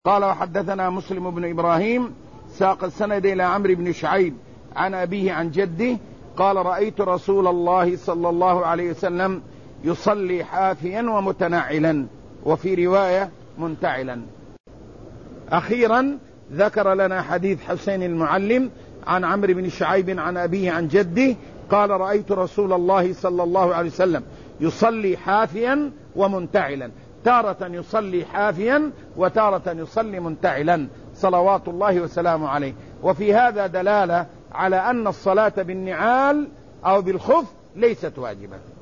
قال وحدثنا مسلم بن إبراهيم ساق السند إلى عمرو بن شعيب عن أبيه عن جده قال رأيت رسول الله صلى الله عليه وسلم يصلي حافيا ومتنعلا، وفي رواية منتعلا. أخيرا ذكر لنا حديث حسين المعلم عن عمرو بن شعيب عن أبيه عن جده قال رأيت رسول الله صلى الله عليه وسلم يصلي حافيا ومنتعلا، تارة يصلي حافيا وتارة يصلي منتعلا صلوات الله وسلامه عليه. وفي هذا دلالة على أن الصلاة بالنعال أو بالخف ليست واجبة.